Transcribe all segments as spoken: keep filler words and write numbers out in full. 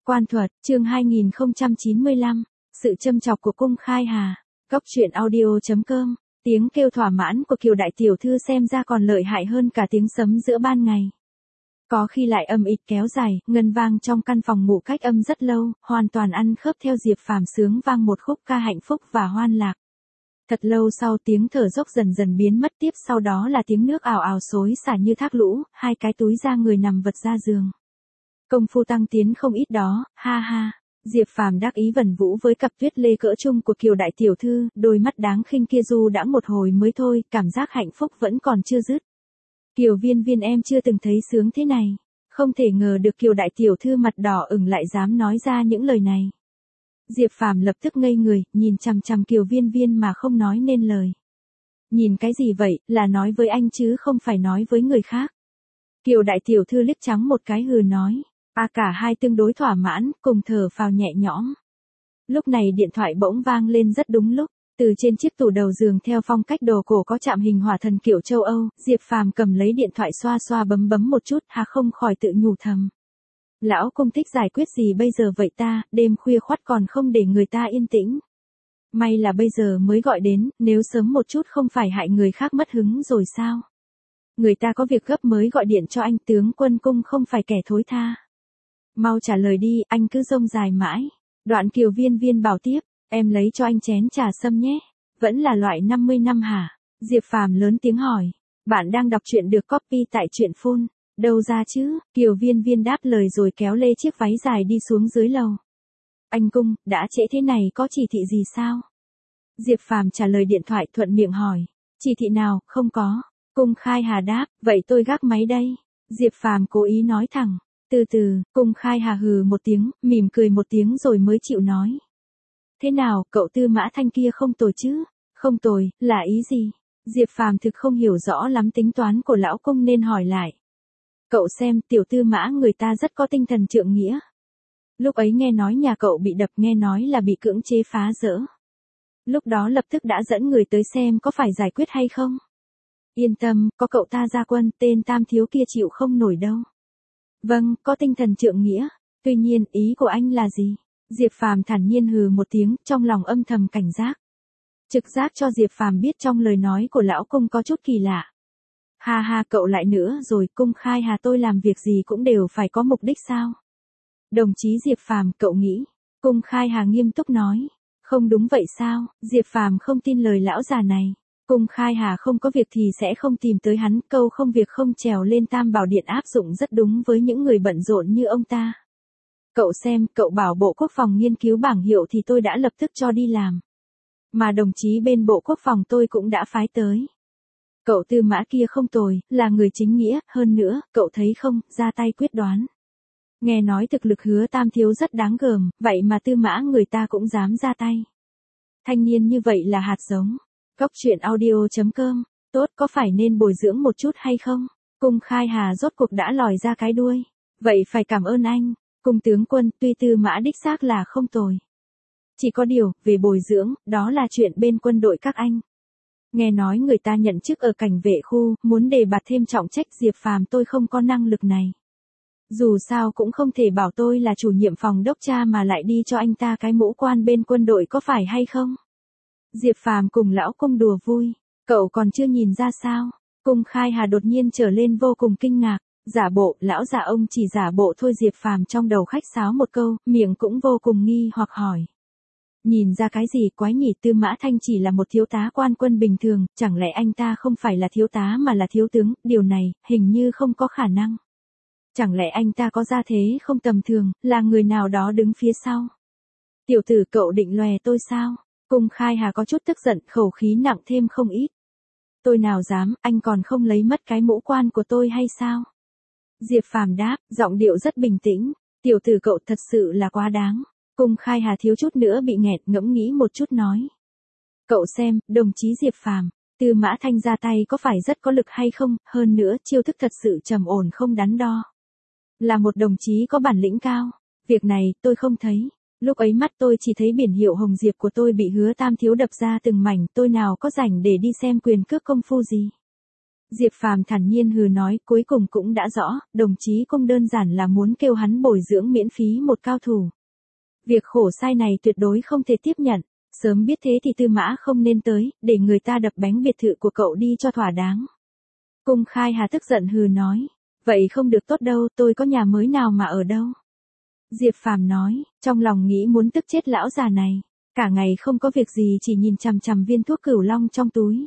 Quan thuật, chương hai nghìn không trăm chín mươi lăm, sự châm chọc của Cung Khai Hà. Góc truyện audio chấm com. Tiếng kêu thỏa mãn của Kiều đại tiểu thư xem ra còn lợi hại hơn cả tiếng sấm giữa ban ngày. Có khi lại âm ịch kéo dài, ngân vang trong căn phòng ngủ cách âm rất lâu, hoàn toàn ăn khớp theo Diệp Phàm sướng vang một khúc ca hạnh phúc và hoan lạc. Thật lâu sau tiếng thở dốc dần dần biến mất, tiếp sau đó là tiếng nước ào ào xối xả như thác lũ, hai cái túi da người nằm vật ra giường. Công phu tăng tiến không ít đó, ha ha. Diệp Phàm đắc ý vần vũ với cặp tuyết lê cỡ trung của Kiều đại tiểu thư, đôi mắt đáng khinh kia du đãng một hồi mới thôi, cảm giác hạnh phúc vẫn còn chưa dứt. Kiều Viên Viên em chưa từng thấy sướng thế này. Không thể ngờ được Kiều đại tiểu thư mặt đỏ ửng lại dám nói ra những lời này. Diệp Phàm lập tức ngây người, nhìn chằm chằm Kiều Viên Viên mà không nói nên lời. Nhìn cái gì vậy, là nói với anh chứ không phải nói với người khác. Kiều đại tiểu thư liếc trắng một cái hừ nói. À, cả hai tương đối thỏa mãn, cùng thở phào nhẹ nhõm. Lúc này điện thoại bỗng vang lên rất đúng lúc, từ trên chiếc tủ đầu giường theo phong cách đồ cổ có chạm hình hỏa thần kiểu châu Âu, Diệp Phàm cầm lấy điện thoại xoa xoa bấm bấm một chút, hà không khỏi tự nhủ thầm. Lão Cung thích giải quyết gì bây giờ vậy ta, đêm khuya khoắt còn không để người ta yên tĩnh. May là bây giờ mới gọi đến, nếu sớm một chút không phải hại người khác mất hứng rồi sao? Người ta có việc gấp mới gọi điện cho anh, tướng quân Cung không phải kẻ thối tha. Mau trả lời đi, anh cứ rông dài mãi. Đoạn Kiều Viên Viên bảo tiếp, em lấy cho anh chén trà sâm nhé. Vẫn là loại năm mươi năm hả? Diệp Phàm lớn tiếng hỏi. Bạn đang đọc truyện được copy tại truyện phun. Đâu ra chứ? Kiều Viên Viên đáp lời rồi kéo lê chiếc váy dài đi xuống dưới lầu. Anh Cung, đã trễ thế này có chỉ thị gì sao? Diệp Phàm trả lời điện thoại thuận miệng hỏi. Chỉ thị nào, không có. Cung Khai Hà đáp, vậy tôi gác máy đây. Diệp Phàm cố ý nói thẳng. Từ từ, Cung Khai Hà hừ một tiếng, mỉm cười một tiếng rồi mới chịu nói. Thế nào, cậu Tư Mã Thanh kia không tồi chứ? Không tồi, là ý gì? Diệp Phàm thực không hiểu rõ lắm tính toán của lão Cung nên hỏi lại. Cậu xem, tiểu Tư Mã người ta rất có tinh thần trượng nghĩa. Lúc ấy nghe nói nhà cậu bị đập, nghe nói là bị cưỡng chế phá rỡ. Lúc đó lập tức đã dẫn người tới xem có phải giải quyết hay không. Yên tâm, có cậu ta ra quân, tên Tam thiếu kia chịu không nổi đâu. Vâng, có tinh thần trượng nghĩa. Tuy nhiên, ý của anh là gì? Diệp Phàm thản nhiên hừ một tiếng, trong lòng âm thầm cảnh giác. Trực giác cho Diệp Phàm biết trong lời nói của lão Cung có chút kỳ lạ. Ha ha, cậu lại nữa rồi, Cung Khai Hà tôi làm việc gì cũng đều phải có mục đích sao? Đồng chí Diệp Phàm, cậu nghĩ? Cung Khai Hà nghiêm túc nói. Không đúng vậy sao? Diệp Phàm không tin lời lão già này. Cung Khai Hà không có việc thì sẽ không tìm tới hắn, câu không việc không trèo lên Tam Bảo Điện áp dụng rất đúng với những người bận rộn như ông ta. Cậu xem, cậu bảo Bộ Quốc phòng nghiên cứu bảng hiệu thì tôi đã lập tức cho đi làm. Mà đồng chí bên Bộ Quốc phòng tôi cũng đã phái tới. Cậu Tư Mã kia không tồi, là người chính nghĩa, hơn nữa, cậu thấy không, ra tay quyết đoán. Nghe nói thực lực Hứa Tam thiếu rất đáng gờm, vậy mà Tư Mã người ta cũng dám ra tay. Thanh niên như vậy là hạt giống. Góc truyện audio chấm com, tốt, có phải nên bồi dưỡng một chút hay không? Cung Khai Hà rốt cuộc đã lòi ra cái đuôi. Vậy phải cảm ơn anh, Cung tướng quân, tuy Tư Mã đích xác là không tồi. Chỉ có điều, về bồi dưỡng, đó là chuyện bên quân đội các anh. Nghe nói người ta nhận chức ở cảnh vệ khu, muốn đề bạt thêm trọng trách, Diệp Phàm tôi không có năng lực này. Dù sao cũng không thể bảo tôi là chủ nhiệm phòng đốc tra mà lại đi cho anh ta cái mũ quan bên quân đội có phải hay không? Diệp Phàm cùng lão Cung đùa vui, cậu còn chưa nhìn ra sao? Cung Khai Hà đột nhiên trở lên vô cùng kinh ngạc, giả bộ, lão già ông chỉ giả bộ thôi. Diệp Phàm trong đầu khách sáo một câu, miệng cũng vô cùng nghi hoặc hỏi. Nhìn ra cái gì quái nhỉ? Tư Mã Thanh chỉ là một thiếu tá quan quân bình thường, chẳng lẽ anh ta không phải là thiếu tá mà là thiếu tướng, điều này, hình như không có khả năng. Chẳng lẽ anh ta có gia thế không tầm thường, là người nào đó đứng phía sau? Tiểu tử cậu định lòe tôi sao? Cung Khai Hà có chút tức giận, khẩu khí nặng thêm không ít. Tôi nào dám, anh còn không lấy mất cái mũ quan của tôi hay sao? Diệp Phàm đáp, giọng điệu rất bình tĩnh. Tiểu tử cậu thật sự là quá đáng. Cung Khai Hà thiếu chút nữa bị nghẹt, ngẫm nghĩ một chút nói. Cậu xem, đồng chí Diệp Phàm, Tư Mã Thanh ra tay có phải rất có lực hay không, hơn nữa chiêu thức thật sự trầm ổn không đắn đo. Là một đồng chí có bản lĩnh cao. Việc này, tôi không thấy. Lúc ấy mắt tôi chỉ thấy biển hiệu Hồng Diệp của tôi bị Hứa Tam thiếu đập ra từng mảnh, tôi nào có rảnh để đi xem quyền cước công phu gì. Diệp Phàm thản nhiên hừ nói, cuối cùng cũng đã rõ, đồng chí Cung đơn giản là muốn kêu hắn bồi dưỡng miễn phí một cao thủ. Việc khổ sai này tuyệt đối không thể tiếp nhận, sớm biết thế thì Tư Mã không nên tới, để người ta đập bánh biệt thự của cậu đi cho thỏa đáng. Cung Khai Hà tức giận hừ nói, vậy không được tốt đâu, tôi có nhà mới nào mà ở đâu. Diệp Phàm nói, trong lòng nghĩ muốn tức chết lão già này, cả ngày không có việc gì chỉ nhìn chằm chằm viên thuốc cửu long trong túi.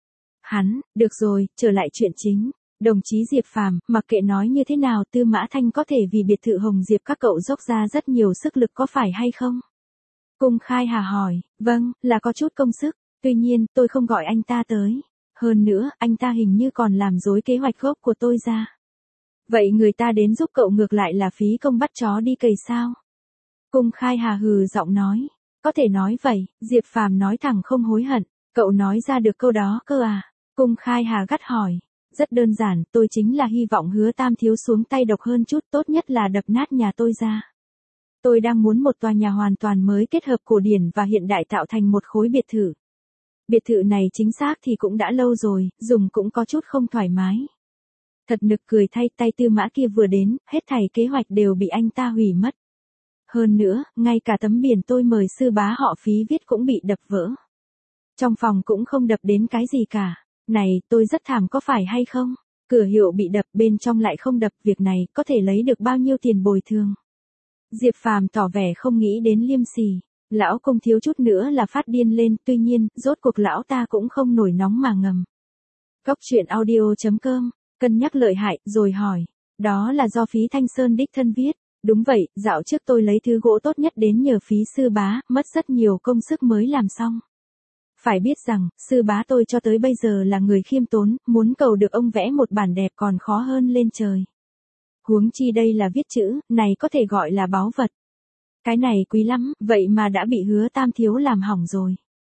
Hắn, được rồi, trở lại chuyện chính. Đồng chí Diệp Phàm, mặc kệ nói như thế nào Tư Mã Thanh có thể vì biệt thự Hồng Diệp các cậu dốc ra rất nhiều sức lực có phải hay không? Cung Khai Hà hỏi, vâng, là có chút công sức, tuy nhiên tôi không gọi anh ta tới. Hơn nữa, anh ta hình như còn làm dối kế hoạch gốc của tôi ra. Vậy người ta đến giúp cậu ngược lại là phí công bắt chó đi cày sao? Cung Khai Hà hừ giọng nói, có thể nói vậy, Diệp Phàm nói thẳng không hối hận, cậu nói ra được câu đó cơ à? Cung Khai Hà gắt hỏi, rất đơn giản, tôi chính là hy vọng Hứa Tam thiếu xuống tay độc hơn chút, tốt nhất là đập nát nhà tôi ra. Tôi đang muốn một tòa nhà hoàn toàn mới kết hợp cổ điển và hiện đại tạo thành một khối biệt thự. Biệt thự này chính xác thì cũng đã lâu rồi, dùng cũng có chút không thoải mái. Thật nực cười thay, tay Tư Mã kia vừa đến, hết thảy kế hoạch đều bị anh ta hủy mất. Hơn nữa, ngay cả tấm biển tôi mời sư bá họ Phí viết cũng bị đập vỡ. Trong phòng cũng không đập đến cái gì cả. Này, tôi rất thảm có phải hay không? Cửa hiệu bị đập bên trong lại không đập, việc này có thể lấy được bao nhiêu tiền bồi thường? Diệp Phàm tỏ vẻ không nghĩ đến liêm sỉ. Lão Cung thiếu chút nữa là phát điên lên, tuy nhiên, rốt cuộc lão ta cũng không nổi nóng mà ngầm. Góc truyện audio chấm com, cân nhắc lợi hại, rồi hỏi. Đó là do Phí Thanh Sơn đích thân viết. Đúng vậy, dạo trước tôi lấy thứ gỗ tốt nhất đến nhờ Phí sư bá, mất rất nhiều công sức mới làm xong. Phải biết rằng, sư bá tôi cho tới bây giờ là người khiêm tốn, muốn cầu được ông vẽ một bản đẹp còn khó hơn lên trời. Huống chi đây là viết chữ, này có thể gọi là báu vật. Cái này quý lắm, vậy mà đã bị Hứa Tam thiếu làm hỏng rồi.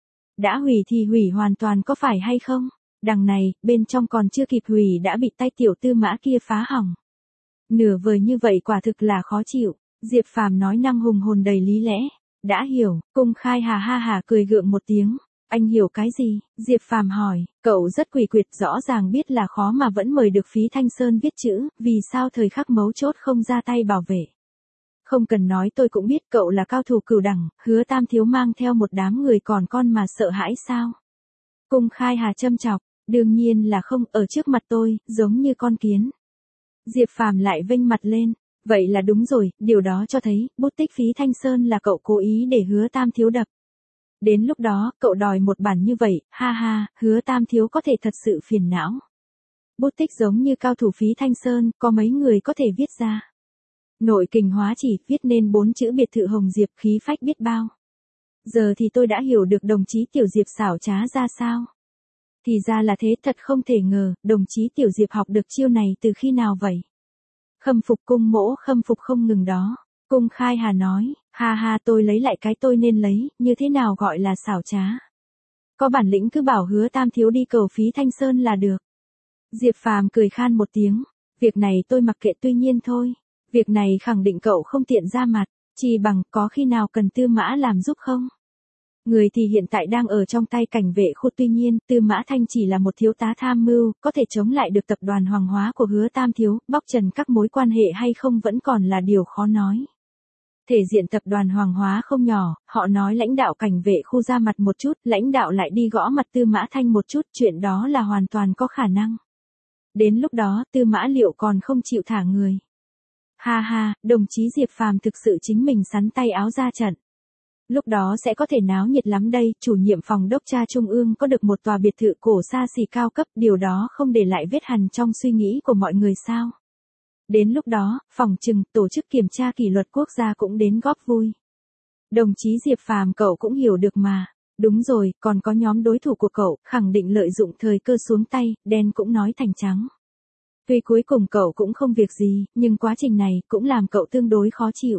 Đã hủy thì hủy hoàn toàn có phải hay không? Đằng này, bên trong còn chưa kịp hủy đã bị tay tiểu Tư Mã kia phá hỏng. Nửa vời như vậy quả thực là khó chịu, Diệp Phàm nói năng hùng hồn đầy lý lẽ. Đã hiểu, Cung Khai Hà ha hà cười gượng một tiếng. Anh hiểu cái gì? Diệp Phàm hỏi, cậu rất quỷ quyệt, rõ ràng biết là khó mà vẫn mời được Phí Thanh Sơn viết chữ, vì sao thời khắc mấu chốt không ra tay bảo vệ. Không cần nói tôi cũng biết cậu là cao thủ cửu đẳng, Hứa Tam thiếu mang theo một đám người còn con mà sợ hãi sao? Cung Khai Hà châm chọc, đương nhiên là không, ở trước mặt tôi, giống như con kiến. Diệp Phàm lại vênh mặt lên, vậy là đúng rồi, điều đó cho thấy, bút tích Phí Thanh Sơn là cậu cố ý để Hứa Tam thiếu đập. Đến lúc đó, cậu đòi một bản như vậy, ha ha, Hứa Tam thiếu có thể thật sự phiền não. Bút tích giống như cao thủ Phí Thanh Sơn, có mấy người có thể viết ra. Nội kình hóa chỉ, viết nên bốn chữ biệt thự Hồng Diệp, khí phách biết bao. Giờ thì tôi đã hiểu được đồng chí Tiểu Diệp xảo trá ra sao. Thì ra là thế, thật không thể ngờ, đồng chí Tiểu Diệp học được chiêu này từ khi nào vậy? Khâm phục cung mỗ, khâm phục không ngừng đó. Cung Khai Hà nói, ha ha, tôi lấy lại cái tôi nên lấy, như thế nào gọi là xảo trá. Có bản lĩnh cứ bảo Hứa Tam thiếu đi cầu Phí Thanh Sơn là được. Diệp Phàm cười khan một tiếng, việc này tôi mặc kệ, tuy nhiên thôi. Việc này khẳng định cậu không tiện ra mặt, chỉ bằng có khi nào cần Tư Mã làm giúp không? Người thì hiện tại đang ở trong tay cảnh vệ khu, tuy nhiên, Tư Mã Thanh chỉ là một thiếu tá tham mưu, có thể chống lại được tập đoàn Hoàng Hóa của Hứa Tam thiếu, bóc trần các mối quan hệ hay không vẫn còn là điều khó nói. Thể diện tập đoàn Hoàng Hóa không nhỏ, họ nói lãnh đạo cảnh vệ khu ra mặt một chút, lãnh đạo lại đi gõ mặt Tư Mã Thanh một chút, chuyện đó là hoàn toàn có khả năng. Đến lúc đó, Tư Mã liệu còn không chịu thả người. Ha ha, đồng chí Diệp Phàm thực sự chính mình sắn tay áo ra trận. Lúc đó sẽ có thể náo nhiệt lắm đây, chủ nhiệm phòng đốc tra trung ương có được một tòa biệt thự cổ xa xỉ cao cấp, điều đó không để lại vết hằn trong suy nghĩ của mọi người sao. Đến lúc đó, phòng trừng, tổ chức kiểm tra kỷ luật quốc gia cũng đến góp vui. Đồng chí Diệp Phàm cậu cũng hiểu được mà. Đúng rồi, còn có nhóm đối thủ của cậu, khẳng định lợi dụng thời cơ xuống tay, đen cũng nói thành trắng. Tuy cuối cùng cậu cũng không việc gì, nhưng quá trình này cũng làm cậu tương đối khó chịu.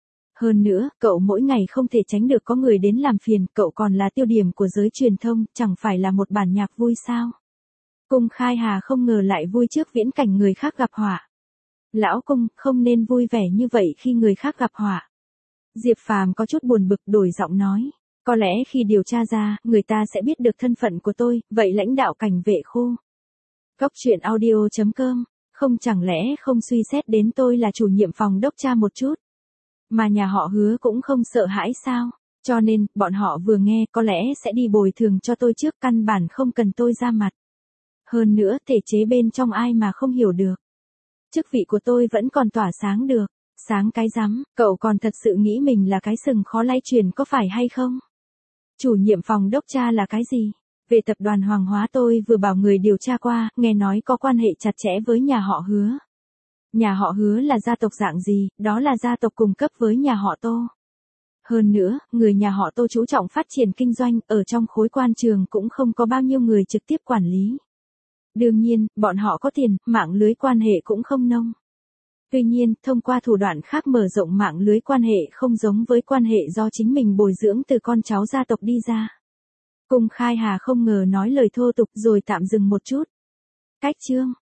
Hơn nữa, cậu mỗi ngày không thể tránh được có người đến làm phiền, cậu còn là tiêu điểm của giới truyền thông, chẳng phải là một bản nhạc vui sao. Cung Khai Hà không ngờ lại vui trước viễn cảnh người khác gặp họa. Lão Cung, không nên vui vẻ như vậy khi người khác gặp họa. Diệp Phàm có chút buồn bực đổi giọng nói. Có lẽ khi điều tra ra, người ta sẽ biết được thân phận của tôi, vậy lãnh đạo cảnh vệ khu. Cóc truyện audio chấm com, không chẳng lẽ không suy xét đến tôi là chủ nhiệm phòng đốc tra một chút. Mà nhà họ Hứa cũng không sợ hãi sao, cho nên, bọn họ vừa nghe có lẽ sẽ đi bồi thường cho tôi trước, căn bản không cần tôi ra mặt. Hơn nữa, thể chế bên trong ai mà không hiểu được. Chức vị của tôi vẫn còn tỏa sáng được. Sáng cái rắm, cậu còn thật sự nghĩ mình là cái sừng khó lay truyền có phải hay không? Chủ nhiệm phòng đốc tra là cái gì? Về tập đoàn Hoàng Hóa tôi vừa bảo người điều tra qua, nghe nói có quan hệ chặt chẽ với nhà họ Hứa. Nhà họ Hứa là gia tộc dạng gì, đó là gia tộc cùng cấp với nhà họ Tô. Hơn nữa, người nhà họ Tô chú trọng phát triển kinh doanh, ở trong khối quan trường cũng không có bao nhiêu người trực tiếp quản lý. Đương nhiên, bọn họ có tiền, mạng lưới quan hệ cũng không nông. Tuy nhiên, thông qua thủ đoạn khác mở rộng mạng lưới quan hệ không giống với quan hệ do chính mình bồi dưỡng từ con cháu gia tộc đi ra. Cung Khai Hà không ngờ nói lời thô tục rồi tạm dừng một chút. Cách chương